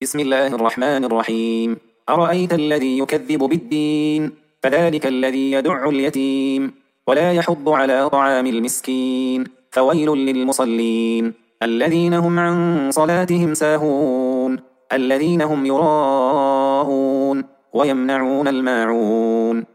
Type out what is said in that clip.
بسم الله الرحمن الرحيم. أرأيت الذي يكذب بالدين فذلك الذي يدع اليتيم ولا يحض على طعام المسكين فويل للمصلين الذين هم عن صلاتهم ساهون الذين هم يراءون ويمنعون الماعون